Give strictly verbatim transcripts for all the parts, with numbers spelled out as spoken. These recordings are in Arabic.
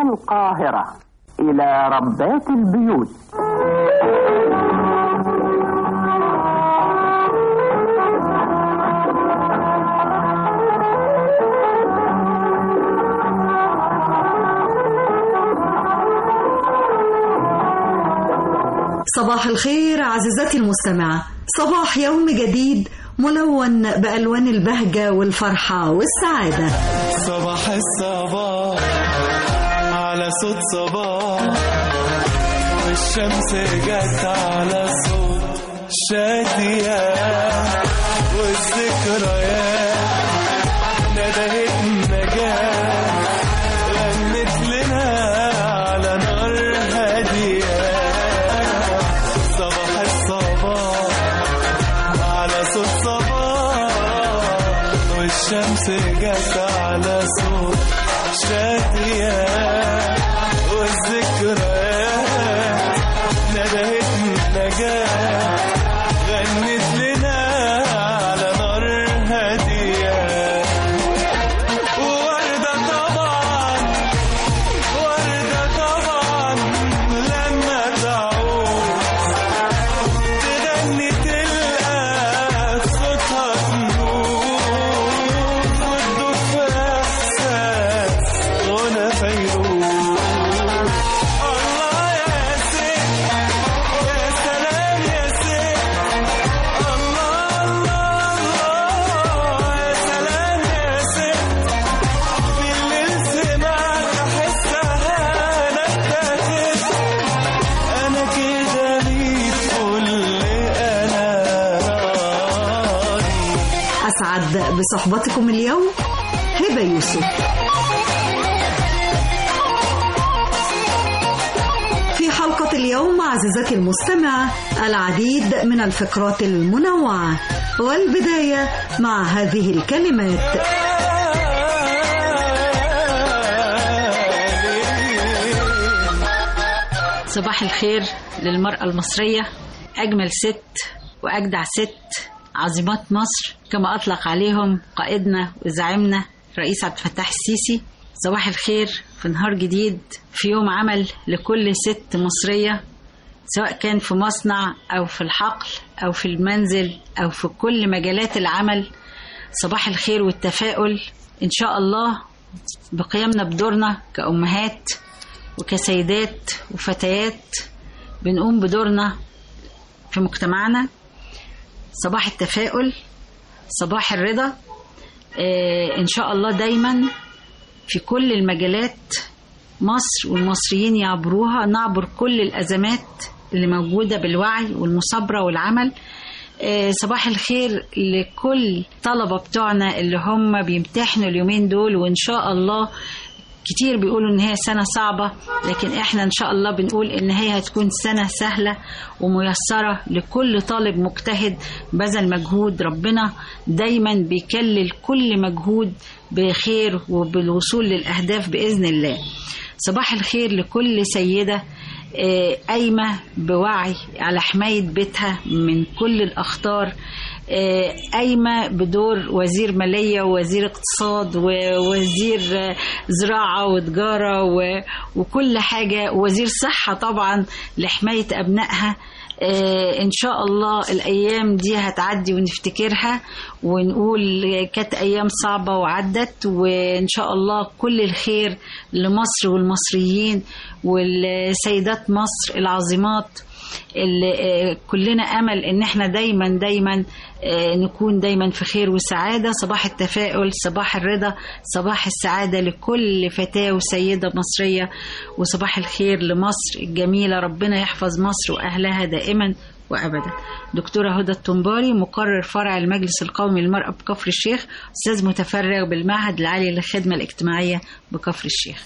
القاهرة إلى ربات البيوت. صباح الخير عزيزتي المستمعة، صباح يوم جديد ملون بألوان البهجة والفرحة والسعادة. صباح الصباح على صوت صباح، والشمس جت على صوت شادية، والذكريات ندهت النجاة، غنت لنا على نار هادية. صباح الصباح على صوت صباح، والشمس جت على صوت شادية، والذكريات ندهت النجاة، غنت لنا على نار هادية. ووردة طبعا وردة طبعا لما تعود تغني تلقى صوتها تنور، وتدوب في إحساس غنى فيروز. الله يا ست يا سلام يا ست، الله الله الله يا سلام يا ست. في الليل سمعت أحسها أنا ابتهجت، أنا كده ليك كل أنا راضي. أسعد بصحبتكم اليوم هبة يوسف. في حلقة اليوم عزيزتي المستمعة العديد من الفقرات المنوعة، والبداية مع هذه الكلمات. صباح الخير للمرأة المصرية، أجمل ست وأجدع ست، عظيمات مصر كما أطلق عليهم قائدنا وزعيمنا رئيس عبد الفتاح السيسي. صباح الخير في نهار جديد، في يوم عمل لكل ست مصرية، سواء كان في مصنع أو في الحقل أو في المنزل أو في كل مجالات العمل. صباح الخير والتفاؤل إن شاء الله بقيامنا بدورنا كأمهات وكسيدات وفتيات، بنقوم بدورنا في مجتمعنا. صباح التفاؤل، صباح الرضا. آه إن شاء الله دايما في كل المجالات مصر والمصريين يعبروها، نعبر كل الأزمات اللي موجودة بالوعي والمصابرة والعمل. آه صباح الخير لكل طلبة بتوعنا اللي هم بيمتحنوا اليومين دول، وإن شاء الله كتير بيقولوا ان هي سنة صعبة، لكن احنا ان شاء الله بنقول ان هي هتكون سنة سهلة وميسرة لكل طالب مجتهد بذل مجهود. ربنا دايما بيكلل كل مجهود بخير وبالوصول للأهداف بإذن الله. صباح الخير لكل سيدة قايمة بوعي على حماية بيتها من كل الأخطار، قايمة بدور وزير مالية ووزير اقتصاد ووزير زراعة وتجارة وكل حاجة، ووزير صحة طبعا لحماية أبنائها. إن شاء الله الأيام دي هتعدي ونفتكرها ونقول كانت أيام صعبة وعدت، وإن شاء الله كل الخير لمصر والمصريين والسيدات مصر العظيمات اللي كلنا أمل إن احنا دايما دايما نكون دايما في خير وسعادة. صباح التفاؤل، صباح الرضا، صباح السعادة لكل فتاة وسيدة مصرية، وصباح الخير لمصر الجميلة. ربنا يحفظ مصر وأهلها دائما وأبدا. دكتورة هدى الطنباري، مقرر فرع المجلس القومي للمرأة بكفر الشيخ، أستاذ متفرغ بالمعهد العالي للخدمة الاجتماعية بكفر الشيخ.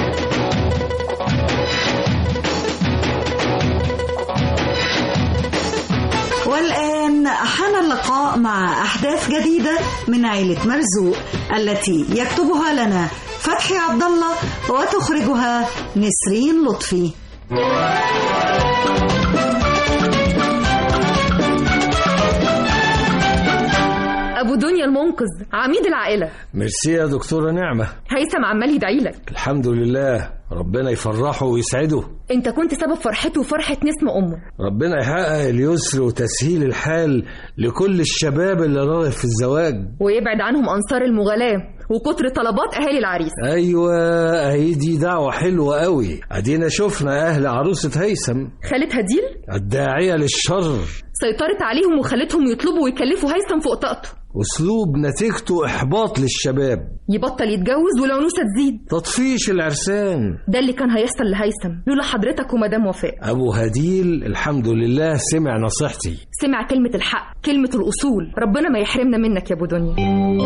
والآن حان اللقاء مع أحداث جديدة من عائلة مرزوق التي يكتبها لنا فتحي عبد الله وتخرجها نسرين لطفي. أبو دنيا المنقذ عميد العائلة. ميرسي يا دكتورة نعمة. هيثم عمال يدعي لك. الحمد لله، ربنا يفرحه ويسعده. انت كنت سبب فرحته وفرحة نسمة امه. ربنا يحقق اليسر وتسهيل الحال لكل الشباب اللي راغب في الزواج، ويبعد عنهم انصار المغالاة وكتر طلبات اهالي العريس. ايوه اهي دي دعوة حلوة قوي. ادينا شفنا اهل عروسة هيثم خالة هديل الداعية للشر سيطرت عليهم وخلتهم يطلبوا ويكلفوا هيثم فوق طاقته. اسلوب نتيجته احباط للشباب، يبطل يتجوز والعنوسة تزيد، تطفيش العرسان. ده اللي كان هيحصل لهيثم لولا حضرتك ومدام وفاء. ابو هديل الحمد لله سمع نصيحتي، سمع كلمة الحق، كلمة الاصول. ربنا ما يحرمنا منك يا ابو دنيا.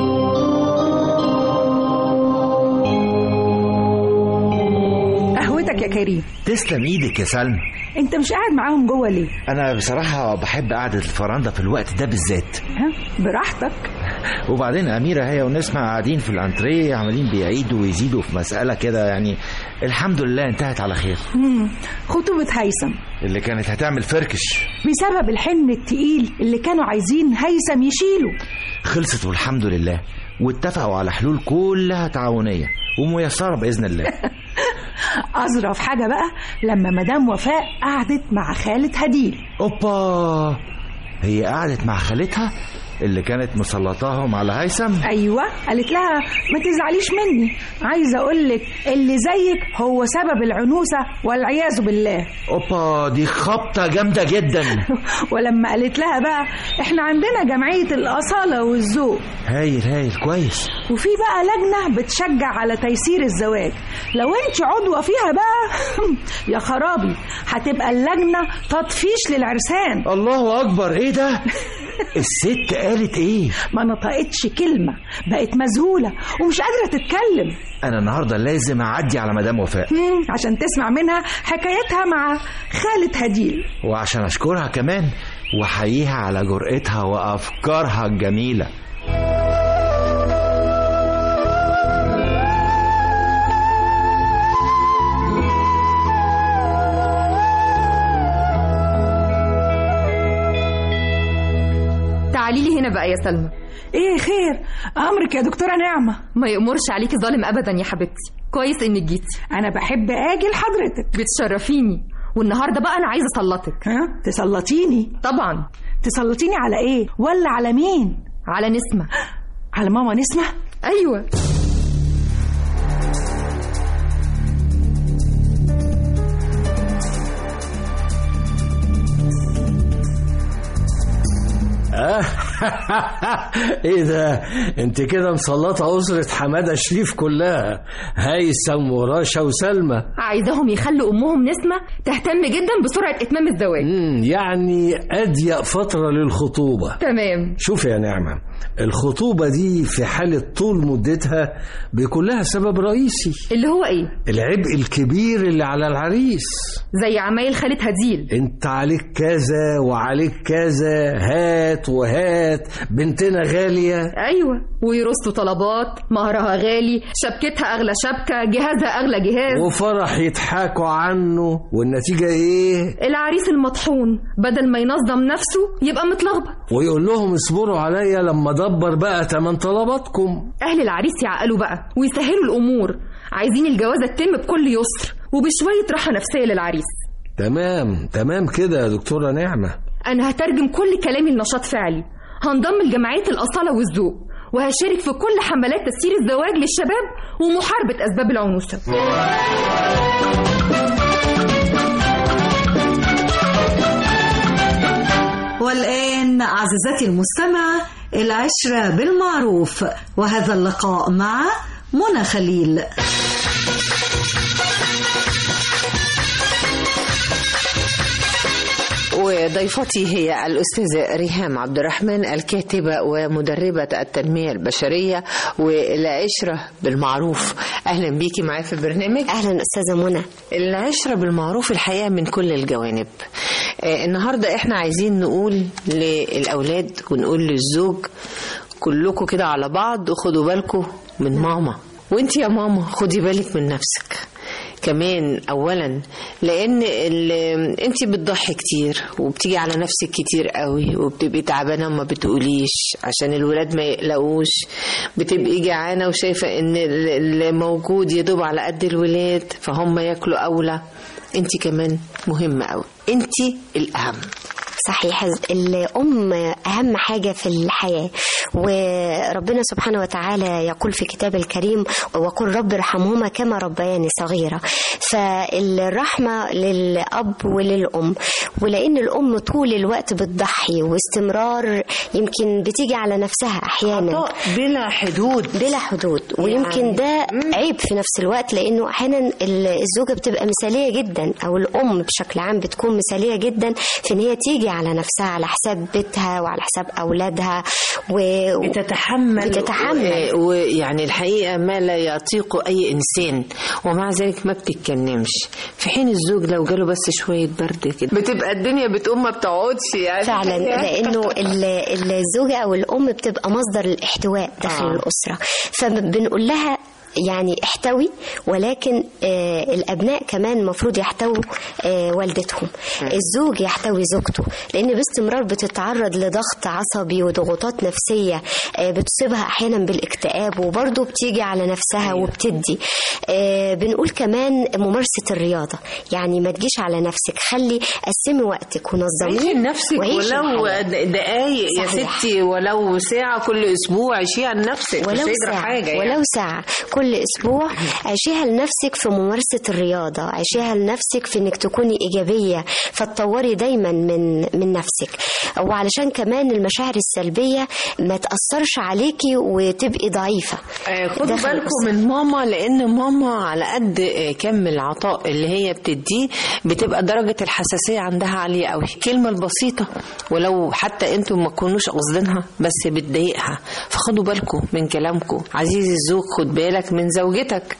قهوتك يا كريم. تسلم ايدك يا سلمى. انت مش قاعد معاهم جوه ليه؟ انا بصراحه بحب قعده الفرنده في الوقت ده بالذات. ها براحتك. وبعدين اميره هي ونسمة قاعدين في الانتريه عمالين بيعيدوا ويزيدوا في مساله كده، يعني الحمد لله انتهت على خير. امم خطوبه هيثم اللي كانت هتعمل فركش بسبب الحمل التقيل اللي كانوا عايزين هيثم يشيله خلصت والحمد لله، واتفقوا على حلول كلها تعاونيه وميسره باذن الله. أظرف حاجة بقى لما مدام وفاء قعدت مع خالة هديل. اوبا، هي قعدت مع خالتها اللي كانت مسلطاهم على هيثم. ايوه قالت لها ما تزعليش مني، عايزه اقول لك اللي زيك هو سبب العنوسه والعياذ بالله. اوبا دي خبطه جامده جدا. ولما قالت لها بقى احنا عندنا جمعيه الاصاله والذوق. هايل هايل كويس. وفي بقى لجنه بتشجع على تيسير الزواج، لو انت عضوه فيها بقى يا خرابي هتبقى اللجنه تطفيش للعرسان. الله اكبر، ايه ده؟ الست قالت ايه؟ ما نطقتش كلمة، بقت مذهولة ومش قادرة تتكلم. انا النهاردة لازم اعدي على مدام وفاء عشان تسمع منها حكايتها مع خالة هديل، وعشان اشكرها كمان واحييها على جرأتها وافكارها الجميلة. تعالي لي هنا بقى يا سلمى. ايه خير؟ امرك يا دكتورة نعمة. ما يأمرش عليكي ظالم ابدا يا حبيبتي، كويس انك جيتي. انا بحب اجي لحضرتك، بتشرفيني. والنهارده بقى انا عايزه اسلطك. ها تسلطيني؟ طبعا. تسلطيني على ايه ولا على مين؟ على نسمة. على ماما نسمة؟ ايوه. ايه ده؟ انت كده مسلطه اسره حماده شريف كلها، هيثم وراشا وسلمى. عايزاهم يخلوا امهم نسمة تهتم جدا بسرعه اتمام الزواج. امم يعني اضيق فتره للخطوبه. تمام. شوف يا نعمه، الخطوبه دي في حاله طول مدتها بيكون لها سبب رئيسي، اللي هو ايه؟ العبء الكبير اللي على العريس، زي عمايل خالة هديل. انت عليك كذا وعليك كذا، هات وهات، بنتنا غالية. ايوه، ويرصوا طلبات، مهرها غالي، شبكتها اغلى شبكة، جهازها اغلى جهاز، وفرح يضحكوا عنه، والنتيجة ايه؟ العريس المطحون بدل ما ينظم نفسه يبقى متلخبط، ويقول لهم اصبروا عليا لما ادبر بقى تمن طلباتكم. اهل العريس يعقلوا بقى ويسهلوا الامور، عايزين الجوازة تتم بكل يسر وبشوية راحة نفسية للعريس. تمام تمام كده يا دكتورة نعمة. أنا هترجم كل كلامي لنشاط فعلي، هنضم لجمعية الأصالة والذوق، وهشارك في كل حملات تسيير الزواج للشباب ومحاربة أسباب العنوسة. والآن عزيزتي المستمعة، العشرة بالمعروف، وهذا اللقاء مع منى خليل. وضيفتي هي الأستاذة ريهام عبد الرحمن، الكاتبة ومدربة التنمية البشرية والعشرة بالمعروف. أهلا بيكي معايا في البرنامج. أهلا أستاذة منى. العشرة بالمعروف الحقيقة من كل الجوانب. آه النهاردة احنا عايزين نقول للأولاد ونقول للزوج، كلكم كده على بعض وخدوا بالكم من ماما، وانت يا ماما خدي بالك من نفسك. كمان اولا لان انت بتضحي كتير وبتيجي على نفسك كتير قوي وبتبقي تعبانه وما بتقوليش عشان الولاد ما يقلقوش، بتبقي جعانه وشايفه ان اللي موجود يدوب على قد الولاد فهم ياكلوا اولى. انت كمان مهمه قوي، انت الاهم. صحيح، الأم أهم حاجة في الحياة، وربنا سبحانه وتعالى يقول في كتاب الكريم وقل رب ارحمهما كما ربياني صغيرة. فالرحمة للأب وللأم، ولأن الأم طول الوقت بتضحي واستمرار يمكن بتيجي على نفسها أحيانا بلا حدود بلا حدود ويمكن يعني ده عيب في نفس الوقت، لأنه أحيانا الزوجة بتبقى مثالية جدا أو الأم بشكل عام بتكون مثالية جدا في أن هي تيجي على نفسها على حساب بيتها وعلى حساب أولادها وبتتحمل بتتحمل ويعني الحقيقة ما لا يطيق أي إنسان، ومع ذلك ما بتتكلمش. في حين الزوج لو جاله بس شوية برد كده بتبقى الدنيا بتقوم ما بتقعدش يعني فعلا، لأنه الزوجة أو الأم بتبقى مصدر الاحتواء داخل آه. الأسرة، فبنقول لها يعني احتوي، ولكن آه الأبناء كمان مفروض يحتووا آه والدتهم. الزوج يحتوي زوجته، لأن باستمرار بتتعرض لضغط عصبي وضغوطات نفسية آه بتصيبها أحيانا بالاكتئاب، وبرضه بتيجي على نفسها وبتدي. آه بنقول كمان ممارسة الرياضة، يعني ما تجيش على نفسك، خلي قسمي وقتك ونظميه عيشي نفسك ولو دقايق يا ستي، ولو ساعة كل أسبوع عيشيها لنفسك، ولو مش ساعة حاجة يعني. ولو ساعة كل أسبوع عيشيها لنفسك في ممارسة الرياضة، عيشيها لنفسك في إنك تكوني إيجابية، فتطوري دايما من من نفسك، وعلشان كمان المشاعر السلبية ما تأثرش عليكي وتبقي ضعيفة. آه خدوا بالكم من ماما، لأن ماما على قد كم العطاء اللي هي بتديه بتبقى درجة الحساسية عندها عالية قوي. الكلمة البسيطة ولو حتى انتم ما تكونوش قصدينها بس بتضايقها، فخدوا بالكم من كلامكم. عزيزي الزوج خد بالك من زوجتك،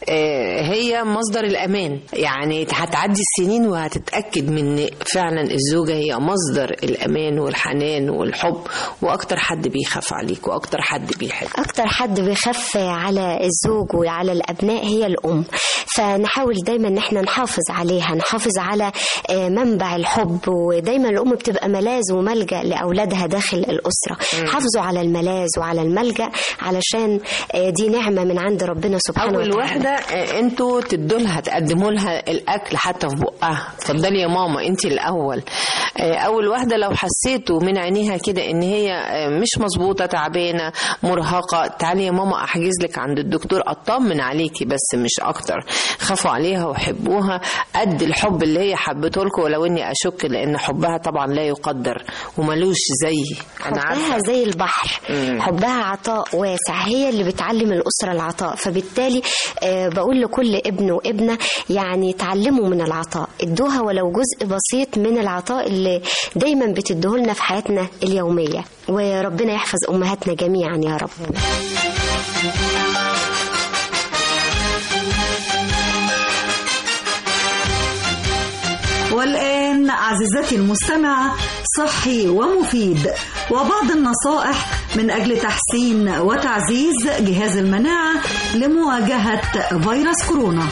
هي مصدر الأمان. يعني هتعدي السنين وهتتأكد من فعلا الزوجة هي مصدر الأمان والحنان والحب، وأكتر حد بيخاف عليك وأكتر حد بيحب. أكتر حد بيخاف على الزوج وعلى الأبناء هي الأم، فنحاول دايما ان احنا نحافظ عليها، نحافظ على منبع الحب، ودايما الأم بتبقى ملاذ وملجأ لأولادها داخل الأسرة. م. حافظوا على الملاذ وعلى الملجأ علشان دي نعمة من عند ربنا سبحانه وتعالى. أول واحدة انتوا تدوا لها، تقدموا لها الاكل حتى في بقها، اتفضلي يا ماما انت الاول. اول واحده لو حسيتوا من عينيها كده ان هي مش مظبوطه، تعبانه، مرهقه، تعالي يا ماما احجز لك عند الدكتور اطمن عليكي بس مش اكتر. خافوا عليها وحبوها قد الحب اللي هي حبته لكم، ولو اني اشك لان حبها طبعا لا يقدر وملوش زي انا عارفه. حبها زي البحر. مم. حبها عطاء واسع، هي اللي بتعلم الاسره العطاء. فبالتالي آه بقول لكل ابن وابنة يعني تعلموا من العطاء، ادوها ولو جزء بسيط من العطاء اللي دايما بتدوه لنا في حياتنا اليومية، وربنا يحفظ أمهاتنا جميعا يا رب. والآن عزيزتي المستمعة صحي ومفيد، وبعض النصائح من أجل تحسين وتعزيز جهاز المناعة لمواجهة فيروس كورونا.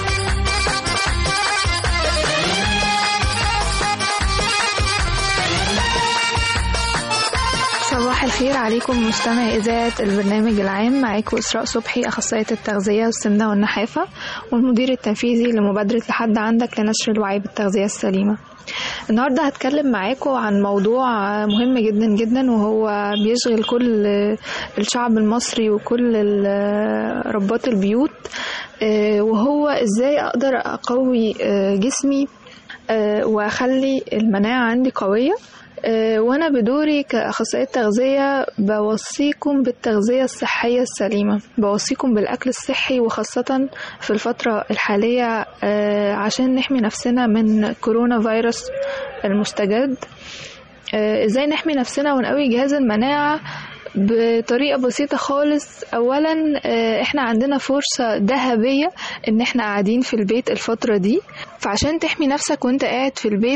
صباح الخير عليكم مستمعي إذاعة البرنامج العام، معاكم إسراء صبحي، أخصائية التغذية والسمنة والنحافة والمدير التنفيذي لمبادرة لحد عندك لنشر الوعي بالتغذية السليمة. النهاردة هتكلم معاكم عن موضوع مهم جدا جدا، وهو بيشغل كل الشعب المصري وكل ربات البيوت، وهو إزاي أقدر أقوي جسمي وأخلي المناعة عندي قوية. وانا بدوري كأخصائية تغذية بوصيكم بالتغذية الصحية السليمة، بوصيكم بالأكل الصحي، وخاصة في الفترة الحالية عشان نحمي نفسنا من كورونا فيروس المستجد. ازاي نحمي نفسنا ونقوي جهاز المناعة؟ بطريقة بسيطة خالص. اولا احنا عندنا فرصة ذهبية ان احنا قاعدين في البيت الفترة دي، فعشان تحمي نفسك وانت قاعد في البيت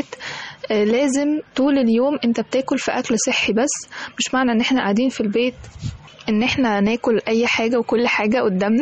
لازم طول اليوم انت بتاكل في اكل صحي. بس مش معنى ان احنا قاعدين في البيت ان احنا ناكل اي حاجة وكل حاجة قدامنا.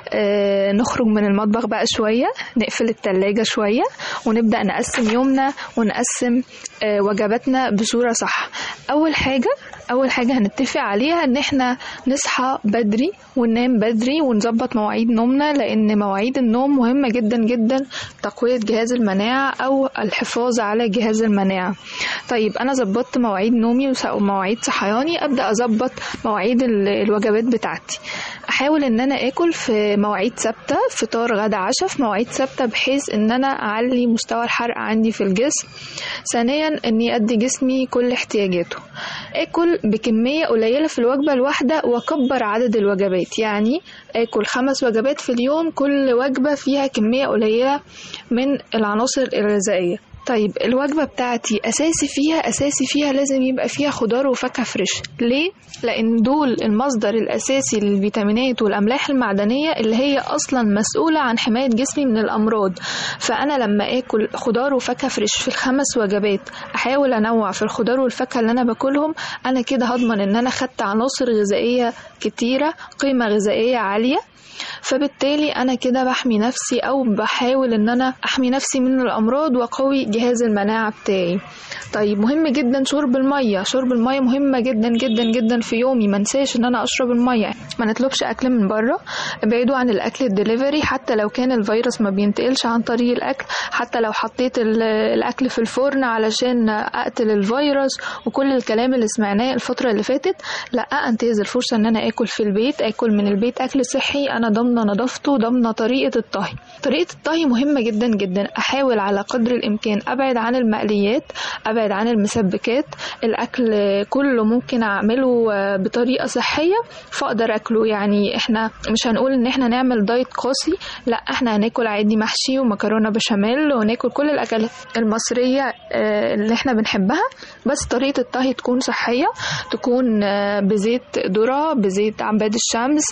آه نخرج من المطبخ بقى شوية، نقفل التلاجة شوية، ونبدأ نقسم يومنا ونقسم آه وجباتنا بصورة صح. اول حاجة اول حاجة هنتفق عليها ان احنا نصحى بدري وننام بدري ونظبط مواعيد نومنا، لان مواعيد النوم مهمة جدا جدا تقوية جهاز المناعة او الحفاظ على جهاز المناعة. طيب انا ظبطت مواعيد نومي ومواعيد صحياني، ابدأ اظبط مواعيد الوجبات بتاعتي. احاول ان انا اكل في مواعيد ثابتة، فطار غدا عشاء في مواعيد ثابتة، بحيث ان انا اعلي مستوى الحرق عندي في الجسم. ثانيا اني ادي جسمي كل احتياجاته. اكل بكمية قليلة في الوجبة الواحدة واكبر عدد الوجبات، يعني اكل خمس وجبات في اليوم، كل وجبة فيها كمية قليلة من العناصر الغذائية. طيب الوجبة بتاعتي أساسي فيها أساسي فيها لازم يبقى فيها خضار وفاكهة فريش. ليه؟ لأن دول المصدر الأساسي للفيتامينات والأملاح المعدنية اللي هي أصلا مسؤولة عن حماية جسمي من الأمراض. فأنا لما أكل خضار وفاكهة فريش في الخمس وجبات، أحاول أنوع في الخضار والفاكهة اللي أنا باكلهم، أنا كده هضمن إن أنا خدت عناصر غذائية كتيرة، قيمة غذائية عالية. فبالتالي أنا كده بحمي نفسي أو بحاول إن أنا أحمي نفسي من الأمراض وقوي جهاز المناعة بتاعي. طيب مهم جدا شرب المية. شرب المية مهمة جدا جدا جدا في يومي. ما نساش إن أنا أشرب المية. ما نطلبش أكل من بره، ابعدوا عن الأكل الدليفري، حتى لو كان الفيروس ما بينتقلش عن طريق الأكل، حتى لو حطيت الأكل في الفرن علشان أقتل الفيروس وكل الكلام اللي سمعناه الفترة اللي فاتت. لا، أنتهز الفرصة إن أنا أكل في البيت، أكل من البيت أكل صحي، أنا ضمن نظافته، ضمن طريقة الطهي. طريقة الطهي مهمة جدا جدا. أحاول على قدر الإمكان أبعد عن المقليات، أبعد عن المسبكات. الأكل كله ممكن أعمله بطريقة صحية فأقدر أكله. يعني إحنا مش هنقول إن إحنا نعمل دايت قاسي، لا، إحنا هناكل عادي محشي ومكرونة بشاميل وناكل كل الأكلات المصرية اللي إحنا بنحبها، بس طريقة الطهي تكون صحية، تكون بزيت ذرة، بزيت عباد الشمس،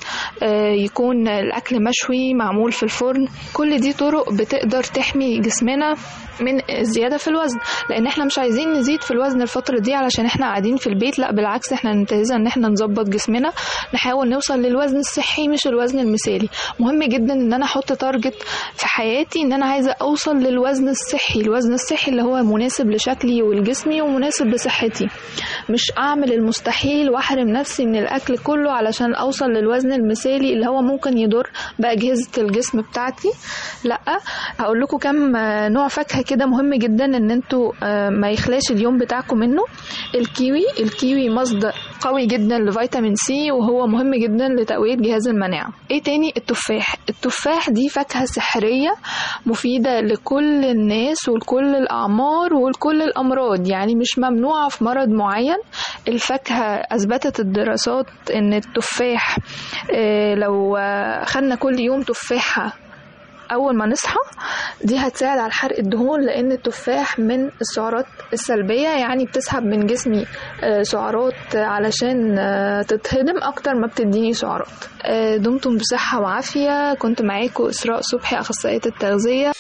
يكون الأكل مشوي معمول في الفرن. كل دي طرق بتقدر تحمي جسمنا من الزيادة في الوزن، لأن احنا مش عايزين نزيد في الوزن الفترة دي علشان احنا قاعدين في البيت. لا بالعكس، احنا ننتهزها ان احنا نظبط جسمنا، نحاول نوصل للوزن الصحي مش الوزن المثالي. مهم جدا ان انا احط تارجت في حياتي ان انا عايزة اوصل للوزن الصحي، الوزن الصحي اللي هو مناسب لشكلي ولجسمي ومناسب لصحتي. مش اعمل المستحيل واحرم نفسي من الاكل كله علشان اوصل للوزن المثالي اللي هو ممكن يضر بأجهزة الجسم بتاعتي. لا، هقول لكم كم نوع فاكهة كده مهم جدا ان انتوا ما يخلاش اليوم بتاعكم منه. الكيوي الكيوي مصدر قوي جدا لفيتامين سي، وهو مهم جدا لتقوية جهاز المناعة. ايه تاني؟ التفاح. التفاح دي فاكهة سحرية مفيدة لكل الناس ولكل الأعمار ولكل الأمراض، يعني مش ممنوعة في مرض معين. الفاكهة أثبتت الدراسات ان التفاح اه لو خدنا كل يوم تفاحة أول ما نصحى، دي هتساعد على حرق الدهون، لأن التفاح من السعرات السلبية، يعني بتسحب من جسمي سعرات علشان تتهضم أكتر ما بتديني سعرات. دمتم بصحة وعافية. كنت معاكم إسراء صبحي، أخصائية التغذية.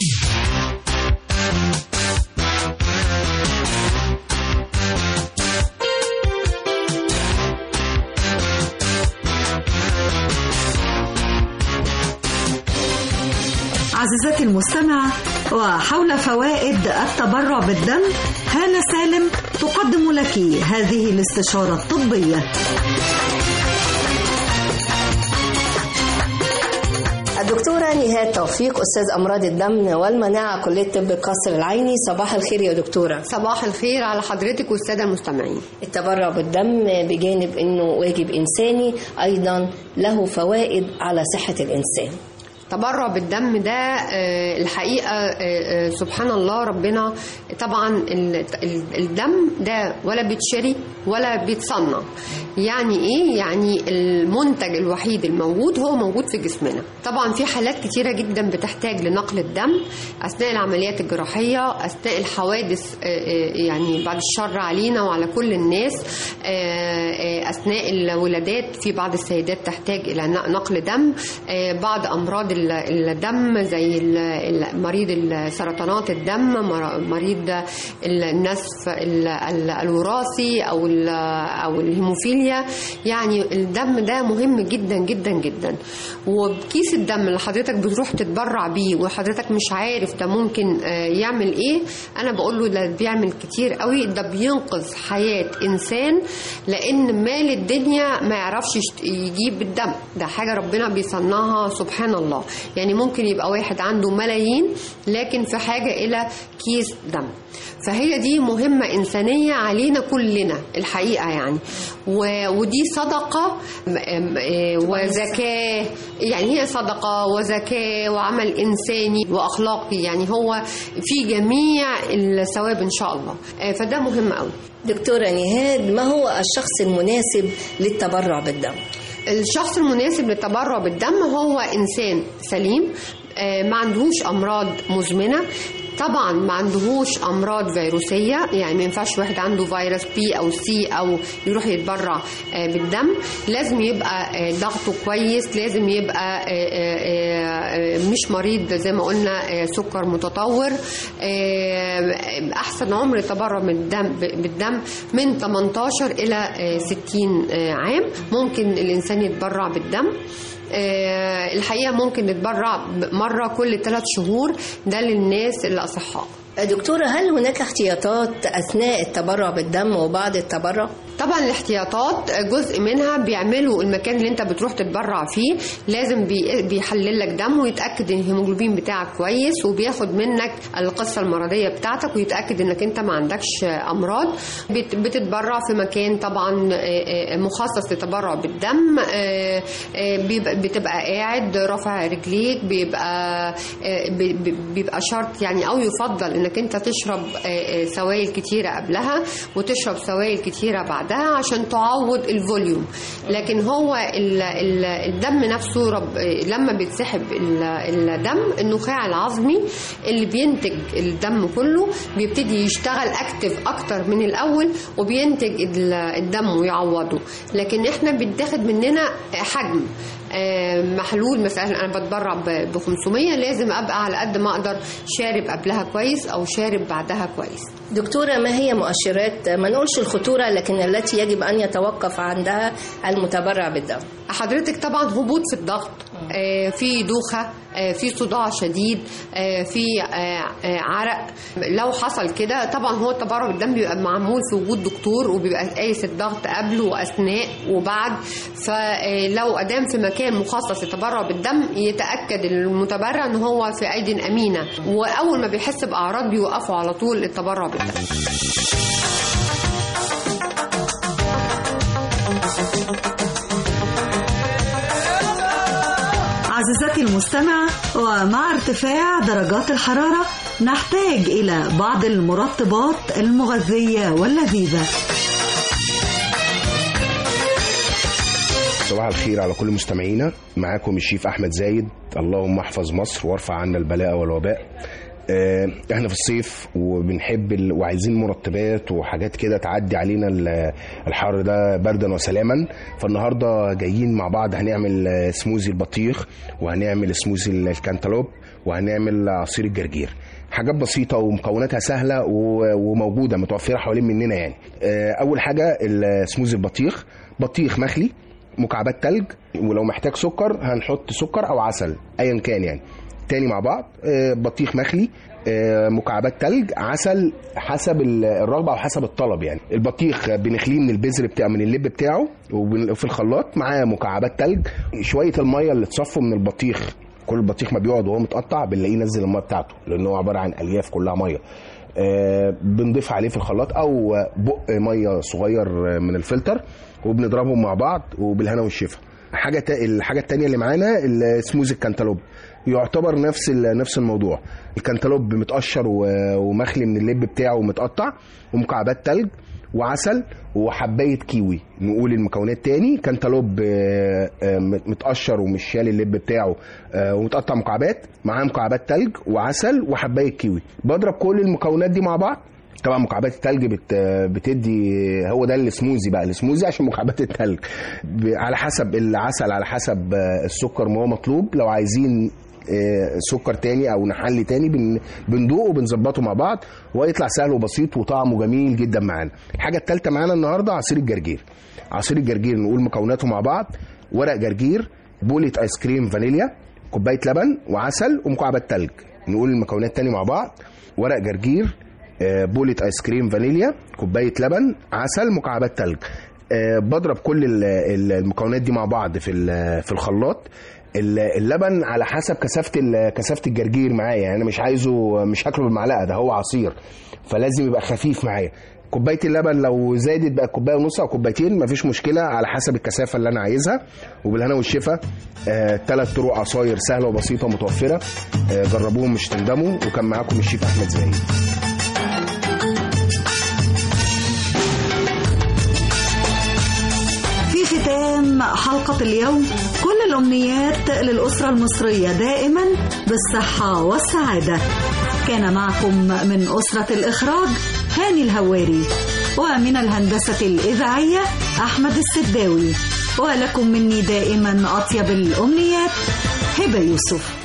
عزيزتي المستمعة، وحول فوائد التبرع بالدم، هالة سالم تقدم لك هذه الاستشارة الطبية. الدكتورة نهاد توفيق، أستاذ أمراض الدم والمناعة، كلية طب القصر العيني. صباح الخير يا دكتورة. صباح الخير على حضرتك والسادة المستمعين. التبرع بالدم بجانب أنه واجب إنساني، أيضا له فوائد على صحة الإنسان. التبرع بالدم ده الحقيقة سبحان الله، ربنا طبعا الدم ده ولا بيتشري ولا بيتصنع. يعني ايه؟ يعني المنتج الوحيد الموجود هو موجود في جسمنا. طبعا في حالات كتيرة جدا بتحتاج لنقل الدم أثناء العمليات الجراحية، أثناء الحوادث، يعني بعد الشر علينا وعلى كل الناس، أثناء الولادات في بعض السيدات تحتاج إلى نقل دم، بعض أمراض الدم زي مريض السرطانات الدم، مريض النسف الوراثي او او الهيموفيليا. يعني الدم ده مهم جدا جدا جدا. وبكيس الدم اللي حضرتك بتروح تتبرع بيه وحضرتك مش عارف ده ممكن يعمل ايه، انا بقول له ده بيعمل كتير قوي، ده بينقذ حياة انسان، لان مال الدنيا ما يعرفش يجيب الدم، ده حاجة ربنا بيصنعها سبحان الله. يعني ممكن يبقى واحد عنده ملايين لكن في حاجة الى كيس دم. فهي دي مهمة إنسانية علينا كلنا الحقيقة يعني. ودي صدقة وزكاة، يعني هي صدقة وزكاة وعمل إنساني وأخلاقي، يعني هو في جميع الثواب إن شاء الله. فده مهم قوي. دكتورة نهاد، ما هو الشخص المناسب للتبرع بالدم؟ الشخص المناسب للتبرع بالدم هو إنسان سليم، ما عندهوش أمراض مزمنة، طبعا ما عندهوش امراض فيروسيه، يعني ما ينفعش واحد عنده فيروس بي او سي او يروح يتبرع بالدم. لازم يبقى ضغطه كويس، لازم يبقى مش مريض زي ما قلنا سكر متطور. احسن عمر التبرع بالدم بالدم من ثمانية عشر الى ستين عام ممكن الانسان يتبرع بالدم. الحقيقة ممكن نتبرع مرة كل ثلاث شهور، ده للناس اللي أصحاء. دكتورة، هل هناك احتياطات أثناء التبرع بالدم وبعد التبرع؟ طبعا الاحتياطات جزء منها بيعملوا المكان اللي انت بتروح تتبرع فيه، لازم بيحلل لك دم ويتأكد ان الهيموجلوبين بتاعك كويس، وبياخد منك القصة المرضية بتاعتك ويتأكد انك انت ما عندكش امراض. بتتبرع في مكان طبعا مخصص للتبرع بالدم، بتبقى قاعد رافع رجليك، بيبقى بيبقى شرط يعني او يفضل انك انت تشرب سوائل كتيرة قبلها وتشرب سوائل كتيرة بعدها عشان تعوض الفوليوم. لكن هو الدم نفسه رب لما بيتسحب الدم، النخاع العظمي اللي بينتج الدم كله بيبتدي يشتغل اكتف اكتر من الاول وبينتج الدم ويعوضه. لكن احنا بيتاخد مننا حجم محلول، مثلا انا بتبرع ب خمسمية، لازم ابقى على قد ما اقدر شارب قبلها كويس او شارب بعدها كويس. دكتورة، ما هي مؤشرات، ما نقولش الخطورة، لكن التي يجب ان يتوقف عندها المتبرع بالدم؟ حضرتك طبعا هبوط في الضغط، آه في دوخة، آه في صداع شديد، آه في آه عرق. لو حصل كده طبعا هو التبرع بالدم بيبقى معمول في وجود دكتور وبيبقى قايس الضغط قبله واثناء وبعد. فلو ادام في مكان مخصص للتبرع بالدم يتاكد المتبرع ان هو في ايدي امينه، واول ما بيحس باعراض بيوقفوا على طول التبرع بالدم. عزيزتي المستمعة، ومع ارتفاع درجات الحرارة نحتاج إلى بعض المرطبات المغذية واللذيذة. صباح الخير على كل مستمعينا، معاكم الشيف أحمد زايد. اللهم احفظ مصر وارفع عنا البلاء والوباء. احنا في الصيف وبنحب ال... وعايزين مرطبات وحاجات كده تعدي علينا الحر ده بردا وسلاما. فالنهارده جايين مع بعض هنعمل سموزي البطيخ، وهنعمل سموزي الكانتالوب، وهنعمل عصير الجرجير. حاجات بسيطه ومكوناتها سهله وموجوده متوفره حوالين مننا. يعني اول حاجه السموزي البطيخ، بطيخ مخلي، مكعبات تلج، ولو محتاج سكر هنحط سكر او عسل ايا كان. يعني تاني مع بعض، بطيخ مخلي، مكعبات تلج، عسل حسب الرغبه او حسب الطلب. يعني البطيخ بنخليه من البذر بتاعه من اللب بتاعه وفي الخلاط معاه مكعبات تلج، شويه الميه اللي تصفوا من البطيخ. كل البطيخ ما بيقعد وهو متقطع بنلاقيه نزل الميه بتاعته لانه عباره عن الياف كلها ميه. آه بنضيف عليه في الخلاط او بق ميه صغير من الفلتر وبنضربهم مع بعض وبالهنا والشفا. حاجه تا... الحاجه الثانيه اللي معانا السموزي الكانتالوب، يعتبر نفس نفس الموضوع. الكانتالوب متقشر ومخلي من اللب بتاعه ومتقطع، ومكعبات تلج وعسل وحبايه كيوي. نقول المكونات تاني: كانتالوب متقشر ومش شال اللب بتاعه ومتقطع مكعبات، معاه مكعبات تلج وعسل وحبايه كيوي. بضرب كل المكونات دي مع بعض. طبعا مكعبات التلج بت بتدي، هو ده السموزي بقى، السموزي عشان مكعبات التلج على حسب العسل على حسب السكر ما هو مطلوب. لو عايزين سكر تاني او نحل تاني بن بندوقه وبنظبطه مع بعض ويطلع سهل وبسيط وطعمه جميل جدا معانا. الحاجه الثالثه معانا النهارده عصير الجرجير. عصير الجرجير نقول مكوناته مع بعض: ورق جرجير، بولة ايس كريم فانيليا، كوبايه لبن وعسل ومكعبات تلج. نقول المكونات تاني مع بعض: ورق جرجير، بولة ايس كريم فانيليا، كوبايه لبن، عسل، مكعبات تلج. بضرب كل المكونات دي مع بعض في في الخلاط. اللبن على حسب كثافه كثافه الجرجير معايا، يعني انا مش عايزه مش هاكله بالمعلقه، ده هو عصير فلازم يبقى خفيف معايا. كوبايه اللبن لو زادت بقى كوبايه ونص او كوبايتين مفيش مشكله على حسب الكثافه اللي انا عايزها. وبالهنا والشفا. ثلاث طرق عصاير سهله وبسيطه متوفره، آه جربوهم مش تندموا. وكان معاكم الشيف احمد زايد. في ختام حلقة اليوم كل الأمنيات للأسرة المصرية دائما بالصحة والسعادة. كان معكم من أسرة الإخراج هاني الهواري، ومن الهندسة الإذاعية أحمد السداوي، ولكم مني دائما أطيب الأمنيات هبة يوسف.